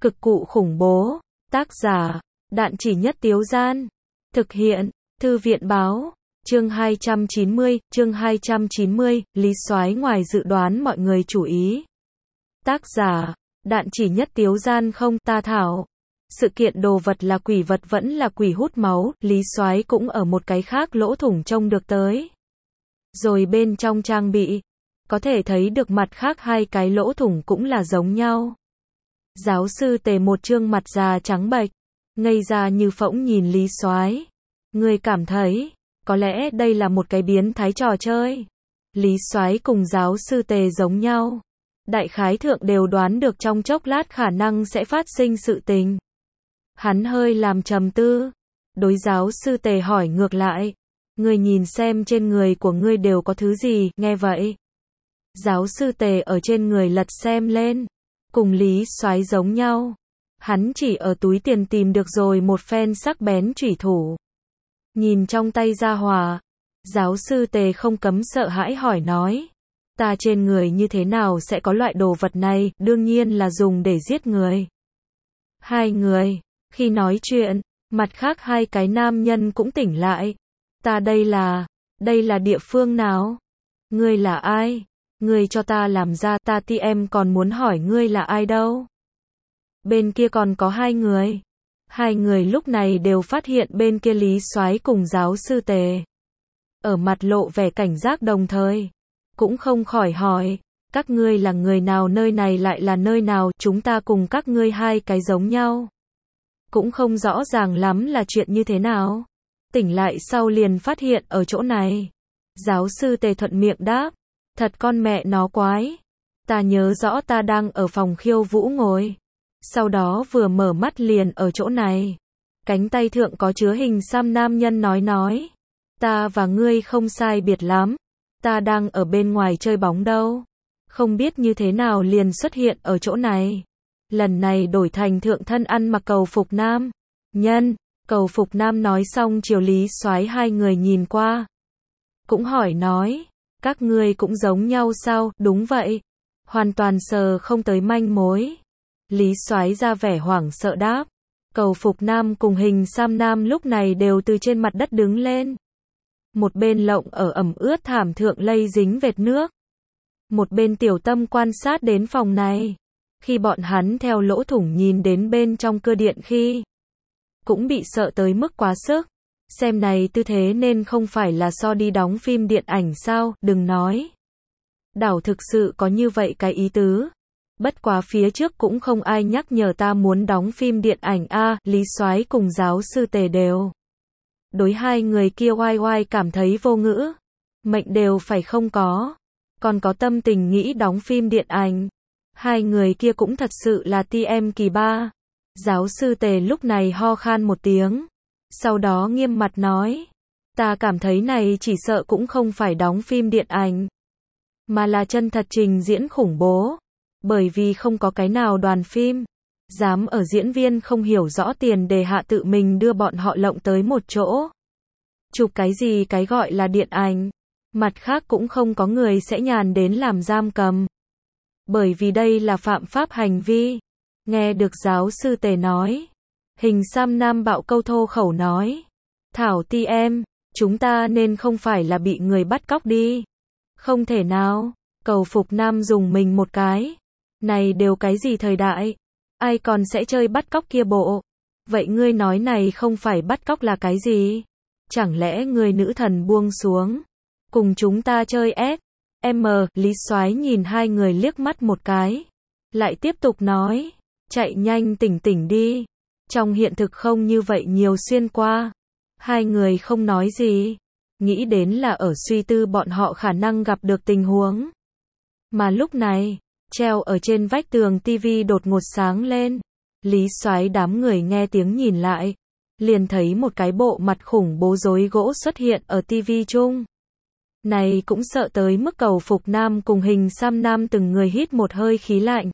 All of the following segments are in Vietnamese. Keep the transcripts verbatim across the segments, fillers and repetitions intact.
Cực cụ khủng bố. Tác giả, Đạn Chỉ Nhất Tiếu Gian. Thực hiện, Thư viện Báo. Chương hai trăm chín mươi, chương hai trăm chín mươi, Lý Soái ngoài dự đoán mọi người chú ý. Tác giả, Đạn Chỉ Nhất Tiếu Gian. Không, ta thảo. Sự kiện đồ vật là quỷ vật vẫn là quỷ hút máu, Lý Soái cũng ở một cái khác lỗ thủng trông được tới. Rồi bên trong trang bị, có thể thấy được mặt khác hai cái lỗ thủng cũng là giống nhau. Giáo sư Tề một trương mặt già trắng bệch, ngây ra như phỗng nhìn Lý Soái. Người cảm thấy, có lẽ đây là một cái biến thái trò chơi. Lý Soái cùng giáo sư Tề giống nhau. Đại khái thượng đều đoán được trong chốc lát khả năng sẽ phát sinh sự tình. Hắn hơi làm trầm tư. Đối giáo sư Tề hỏi ngược lại. Người nhìn xem trên người của ngươi đều có thứ gì, nghe vậy. Giáo sư Tề ở trên người lật xem lên. Cùng Lý Soái giống nhau. Hắn chỉ ở túi tiền tìm được rồi một phen sắc bén chủy thủ. Nhìn trong tay Gia Hòa. Giáo sư Tề không cấm sợ hãi hỏi nói. Ta trên người như thế nào sẽ có loại đồ vật này, đương nhiên là dùng để giết người. Hai người, khi nói chuyện, mặt khác hai cái nam nhân cũng tỉnh lại. Ta đây là, đây là địa phương nào? Ngươi là ai? Ngươi cho ta làm ra, ta ti em còn muốn hỏi ngươi là ai đâu. Bên kia còn có hai người. Hai người lúc này đều phát hiện bên kia Lý Soái cùng giáo sư Tề. Ở mặt lộ vẻ cảnh giác đồng thời. Cũng không khỏi hỏi, các ngươi là người nào, nơi này lại là nơi nào, chúng ta cùng các ngươi hai cái giống nhau. Cũng không rõ ràng lắm là chuyện như thế nào. Tỉnh lại sau liền phát hiện ở chỗ này. Giáo sư Tề thuận miệng đáp, thật con mẹ nó quái. Ta nhớ rõ ta đang ở phòng khiêu vũ ngồi. Sau đó vừa mở mắt liền ở chỗ này. Cánh tay thượng có chứa hình xăm nam nhân nói nói. Ta và ngươi không sai biệt lắm. Ta đang ở bên ngoài chơi bóng đâu. Không biết như thế nào liền xuất hiện ở chỗ này. Lần này đổi thành thượng thân ăn mặc cầu phục nam. Nhân, cầu phục nam nói xong chiều Lý Soái hai người nhìn qua. Cũng hỏi nói, các ngươi cũng giống nhau sao? Đúng vậy. Hoàn toàn sờ không tới manh mối. Lý Soái ra vẻ hoảng sợ đáp. Cầu phục nam cùng hình xăm nam lúc này đều từ trên mặt đất đứng lên. Một bên lộng ở ẩm ướt thảm thượng lây dính vệt nước. Một bên tiểu tâm quan sát đến phòng này. Khi bọn hắn theo lỗ thủng nhìn đến bên trong cơ điện khi cũng bị sợ tới mức quá sức. Xem này tư thế nên không phải là so đi đóng phim điện ảnh sao, đừng nói. Đảo thực sự có như vậy cái ý tứ. Bất quá phía trước cũng không ai nhắc nhở ta muốn đóng phim điện ảnh a. À, Lý Soái cùng giáo sư Tề đều. Đối hai người kia oai oai cảm thấy vô ngữ. Mệnh đều phải không có. Còn có tâm tình nghĩ đóng phim điện ảnh. Hai người kia cũng thật sự là ti em kỳ ba. Giáo sư Tề lúc này ho khan một tiếng. Sau đó nghiêm mặt nói. Ta cảm thấy này chỉ sợ cũng không phải đóng phim điện ảnh. Mà là chân thật trình diễn khủng bố. Bởi vì không có cái nào đoàn phim dám ở diễn viên không hiểu rõ tiền đề hạ tự mình đưa bọn họ lộng tới một chỗ. Chụp cái gì cái gọi là điện ảnh. Mặt khác cũng không có người sẽ nhàn đến làm giam cầm. Bởi vì đây là phạm pháp hành vi. Nghe được giáo sư Tề nói. Hình xăm nam bạo câu thô khẩu nói. Thảo ti em, chúng ta nên không phải là bị người bắt cóc đi. Không thể nào. Cầu phục nam dùng mình một cái. Này đều cái gì thời đại. Ai còn sẽ chơi bắt cóc kia bộ. Vậy ngươi nói này không phải bắt cóc là cái gì? Chẳng lẽ người nữ thần buông xuống. Cùng chúng ta chơi S. M. Lý Soái nhìn hai người liếc mắt một cái. Lại tiếp tục nói. Chạy nhanh tỉnh tỉnh đi. Trong hiện thực không như vậy nhiều xuyên qua. Hai người không nói gì. Nghĩ đến là ở suy tư bọn họ khả năng gặp được tình huống. Mà lúc này, treo ở trên vách tường tivi đột ngột sáng lên. Lý Soái đám người nghe tiếng nhìn lại. Liền thấy một cái bộ mặt khủng bố rối gỗ xuất hiện ở tivi chung. Này cũng sợ tới mức cầu phục nam cùng hình xăm nam từng người hít một hơi khí lạnh.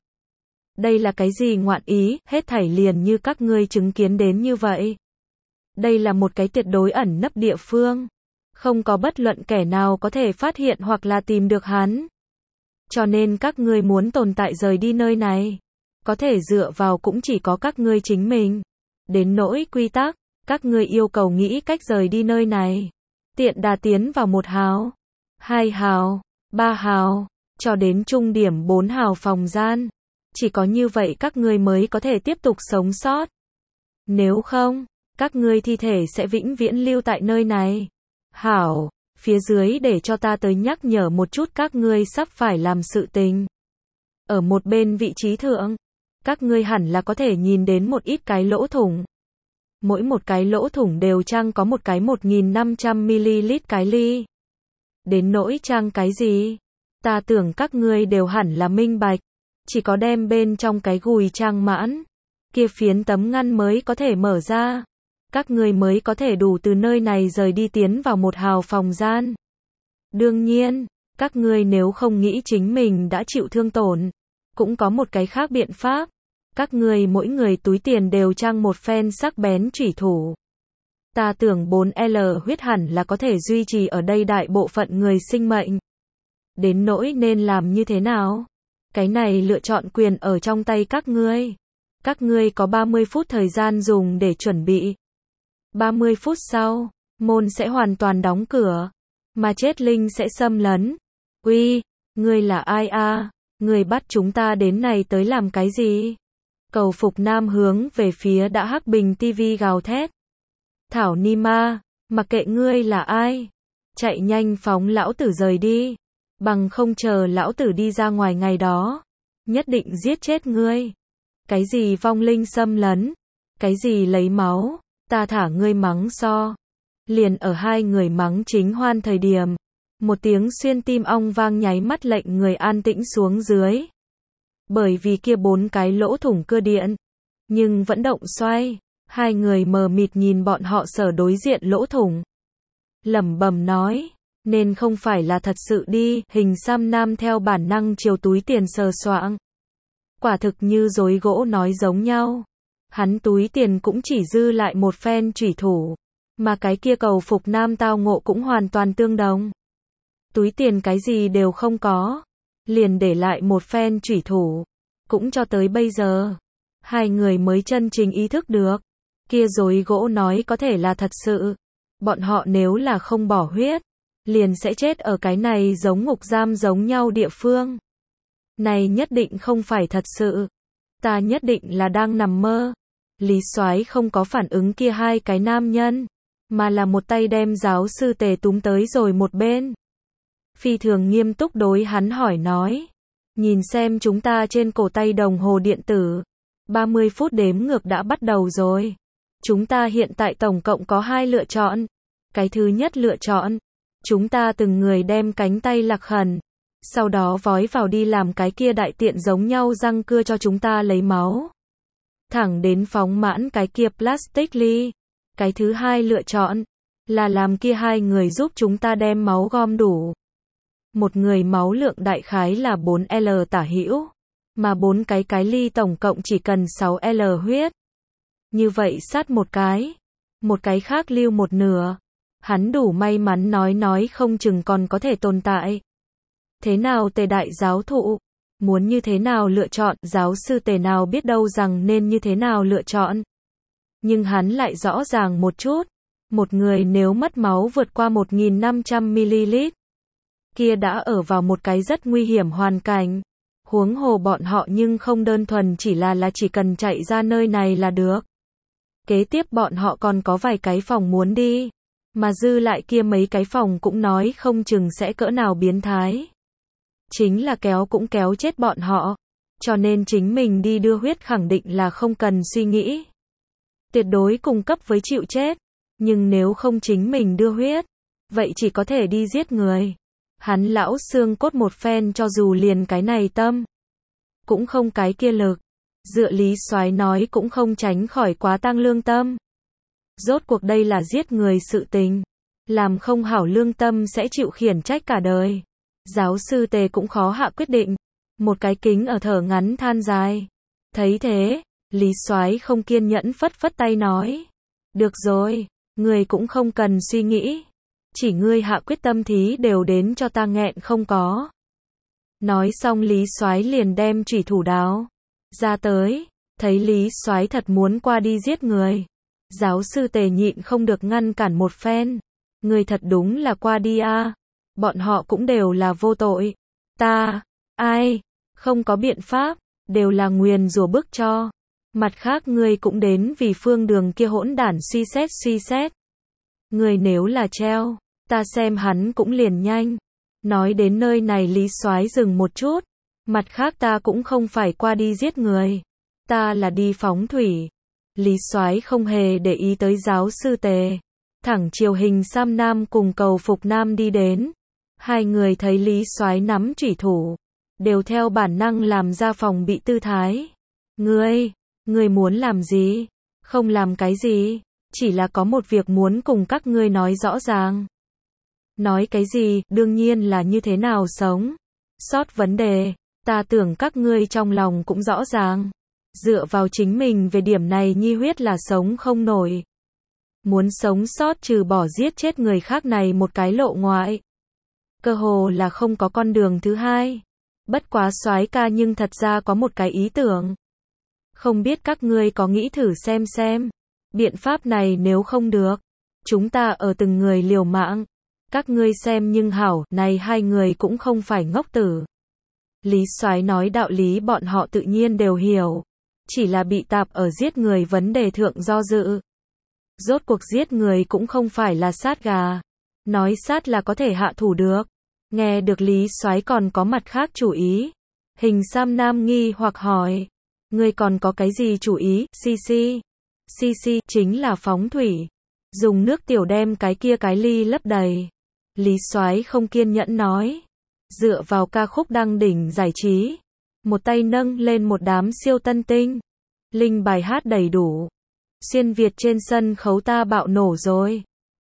Đây là cái gì ngoạn ý, hết thảy liền như các ngươi chứng kiến đến như vậy. Đây là một cái tuyệt đối ẩn nấp địa phương. Không có bất luận kẻ nào có thể phát hiện hoặc là tìm được hắn. Cho nên các ngươi muốn tồn tại rời đi nơi này. có thể dựa vào cũng chỉ có các ngươi chính mình. Đến nỗi quy tắc, các ngươi yêu cầu nghĩ cách rời đi nơi này. Tiện đà tiến vào một hào, hai hào, ba hào, cho đến trung điểm bốn hào phòng gian. Chỉ có như vậy các ngươi mới có thể tiếp tục sống sót. Nếu không, các ngươi thi thể sẽ vĩnh viễn lưu tại nơi này. Hảo, phía dưới để cho ta tới nhắc nhở một chút các ngươi sắp phải làm sự tình. Ở một bên vị trí thượng, các ngươi hẳn là có thể nhìn đến một ít cái lỗ thủng. Mỗi một cái lỗ thủng đều trang có một cái một nghìn năm trăm mi-li-lít cái ly. Đến nỗi trang cái gì? Ta tưởng các ngươi đều hẳn là minh bạch. Chỉ có đem bên trong cái gùi trang mãn, kia phiến tấm ngăn mới có thể mở ra. Các ngươi mới có thể đủ từ nơi này rời đi tiến vào một hào phòng gian. Đương nhiên, các ngươi nếu không nghĩ chính mình đã chịu thương tổn, cũng có một cái khác biện pháp. Các ngươi mỗi người túi tiền đều trang một phen sắc bén chủy thủ. Ta tưởng bốn lờ huyết hẳn là có thể duy trì ở đây đại bộ phận người sinh mệnh. Đến nỗi nên làm như thế nào? Cái này lựa chọn quyền ở trong tay các ngươi. Các ngươi có ba mươi phút thời gian dùng để chuẩn bị. ba mươi phút sau, môn sẽ hoàn toàn đóng cửa, mà chết linh sẽ xâm lấn. Uy, ngươi là ai a? À? Ngươi bắt chúng ta đến này tới làm cái gì? Cầu Phục Nam hướng về phía đã hắc bình tivi gào thét. Thảo Ni Ma, mặc kệ ngươi là ai, chạy nhanh phóng lão tử rời đi, bằng không chờ lão tử đi ra ngoài ngày đó, nhất định giết chết ngươi. Cái gì vong linh xâm lấn, cái gì lấy máu, ta thả ngươi mắng so. Liền ở hai người mắng chính hoan thời điểm, một tiếng xuyên tim ong vang nháy mắt lệnh người an tĩnh xuống dưới. Bởi vì kia bốn cái lỗ thủng cơ điện, nhưng vẫn động xoay, hai người mờ mịt nhìn bọn họ sở đối diện lỗ thủng. Lẩm bẩm nói, nên không phải là thật sự đi, hình xăm nam theo bản năng chiều túi tiền sờ soạng. Quả thực như dối gỗ nói giống nhau. Hắn túi tiền cũng chỉ dư lại một phen chủy thủ, mà cái kia Cầu Phục Nam tao ngộ cũng hoàn toàn tương đồng. Túi tiền cái gì đều không có, liền để lại một phen chủy thủ. Cũng cho tới bây giờ, hai người mới chân chính ý thức được, kia dối gỗ nói có thể là thật sự. Bọn họ nếu là không bỏ huyết, liền sẽ chết ở cái này giống ngục giam giống nhau địa phương. Này nhất định không phải thật sự. Ta nhất định là đang nằm mơ. Lý Soái không có phản ứng kia hai cái nam nhân, mà là một tay đem giáo sư Tề túm tới rồi một bên. Phi thường nghiêm túc đối hắn hỏi nói. Nhìn xem chúng ta trên cổ tay đồng hồ điện tử. ba mươi phút đếm ngược đã bắt đầu rồi. Chúng ta hiện tại tổng cộng có hai lựa chọn. Cái thứ nhất lựa chọn, chúng ta từng người đem cánh tay lạc khẩn, sau đó vói vào đi làm cái kia đại tiện giống nhau răng cưa cho chúng ta lấy máu. Thẳng đến phóng mãn cái kia plastic ly. Cái thứ hai lựa chọn, là làm kia hai người giúp chúng ta đem máu gom đủ. Một người máu lượng đại khái là bốn lờ tả hữu, mà bốn cái cái ly tổng cộng chỉ cần sáu lờ huyết. Như vậy sát một cái, một cái khác lưu một nửa. Hắn đủ may mắn nói nói không chừng còn có thể tồn tại. Thế nào Tề đại giáo thụ? Muốn như thế nào lựa chọn? Giáo sư Tề nào biết đâu rằng nên như thế nào lựa chọn. Nhưng hắn lại rõ ràng một chút. Một người nếu mất máu vượt qua một nghìn năm trăm mi-li-lít, kia đã ở vào một cái rất nguy hiểm hoàn cảnh. Huống hồ bọn họ nhưng không đơn thuần chỉ là là chỉ cần chạy ra nơi này là được. Kế tiếp bọn họ còn có vài cái phòng muốn đi. Mà dư lại kia mấy cái phòng cũng nói không chừng sẽ cỡ nào biến thái. Chính là kéo cũng kéo chết bọn họ. Cho nên chính mình đi đưa huyết khẳng định là không cần suy nghĩ. Tuyệt đối cung cấp với chịu chết. Nhưng nếu không chính mình đưa huyết, vậy chỉ có thể đi giết người. Hắn lão xương cốt một phen cho dù liền cái này tâm, cũng không cái kia lực. Dựa Lý Soái nói cũng không tránh khỏi quá tăng lương tâm. Rốt cuộc đây là giết người sự tình. Làm không hảo lương tâm sẽ chịu khiển trách cả đời. Giáo sư Tề cũng khó hạ quyết định. Một cái kính ở thở ngắn than dài. Thấy thế, Lý Soái không kiên nhẫn phất phất tay nói. Được rồi, người cũng không cần suy nghĩ. Chỉ ngươi hạ quyết tâm thí đều đến cho ta nghẹn không có. Nói xong Lý Soái liền đem chủy thủ đáo ra tới, thấy Lý Soái thật muốn qua đi giết người. Giáo sư Tề nhịn không được ngăn cản một phen. Người thật đúng là qua đi a. Bọn họ cũng đều là vô tội. Ta, ai, không có biện pháp, đều là nguyền rủa bức cho. Mặt khác ngươi cũng đến vì Phương Đường kia hỗn đản suy xét suy xét. Ngươi nếu là treo, ta xem hắn cũng liền nhanh. Nói đến nơi này Lý Soái dừng một chút. Mặt khác ta cũng không phải qua đi giết người. Ta là đi phóng thủy. Lý Soái không hề để ý tới giáo sư Tề. Thẳng chiều Hình Sam Nam cùng Cầu Phục Nam đi đến. Hai người thấy Lý Soái nắm chủy thủ, đều theo bản năng làm ra phòng bị tư thái. Ngươi, ngươi muốn làm gì? Không làm cái gì, chỉ là có một việc muốn cùng các ngươi nói rõ ràng. Nói cái gì, đương nhiên là như thế nào sống. Sót vấn đề, ta tưởng các ngươi trong lòng cũng rõ ràng. Dựa vào chính mình về điểm này nhi huyết là sống không nổi. Muốn sống sót trừ bỏ giết chết người khác này một cái lộ ngoại. Cơ hồ là không có con đường thứ hai. Bất quá Soái ca nhưng thật ra có một cái ý tưởng. Không biết các ngươi có nghĩ thử xem xem. Biện pháp này nếu không được, chúng ta ở từng người liều mạng. Các ngươi xem nhưng hảo, này hai người cũng không phải ngốc tử. Lý Soái nói đạo lý bọn họ tự nhiên đều hiểu. Chỉ là bị tạp ở giết người vấn đề thượng do dự. Rốt cuộc giết người cũng không phải là sát gà. Nói sát là có thể hạ thủ được. Nghe được Lý Soái còn có mặt khác chủ ý. Hình Sam Nam nghi hoặc hỏi. Ngươi còn có cái gì chủ ý, si si? Si si, chính là phóng thủy. Dùng nước tiểu đem cái kia cái ly lấp đầy. Lý Soái không kiên nhẫn nói. Dựa vào ca khúc đăng đỉnh giải trí. Một tay nâng lên một đám siêu tân tinh. Linh bài hát đầy đủ. Xuyên Việt trên sân khấu ta bạo nổ rồi.